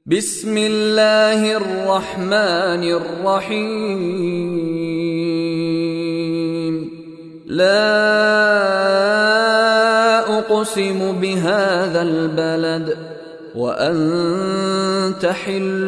بسم الله الرحمن الرحيم لا أقسم بهذا البلد وأنت حل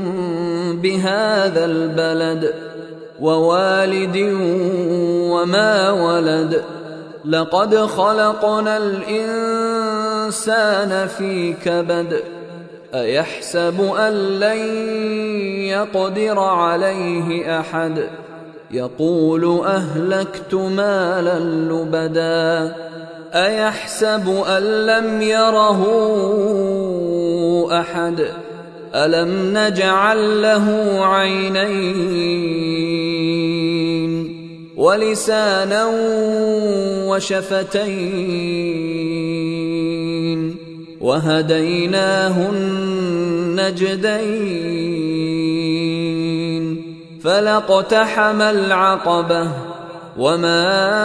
بهذا البلد ووالد وما ولد لقد خلقنا الإنسان في كبد أيحسب أن لن يقدر عليه أحد يقول أهلكت مالا لبدا أيحسب أن لم يره أحد ألم نجعل له عينين ولسانا وشفتين وهديناه النجدين فلاقتحم العقبة وما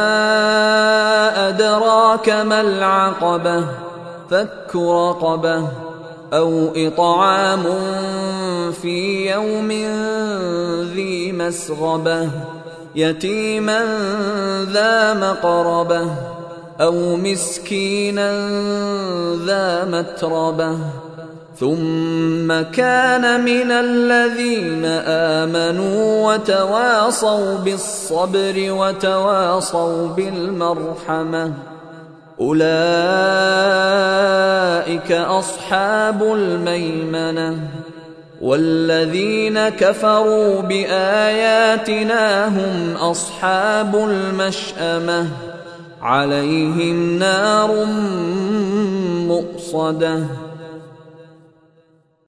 أدراك ما العقبة فك رقبة أو إطعام في يوم ذي مسغبة يتيما ذا مقربة أو مسكينا ذا متربة ثم كان من الذين آمنوا وتواصوا بالصبر وتواصوا بالمرحمة أولئك أصحاب الميمنة والذين كفروا بآياتنا هم أصحاب المشأمة عليهم نار مؤصدة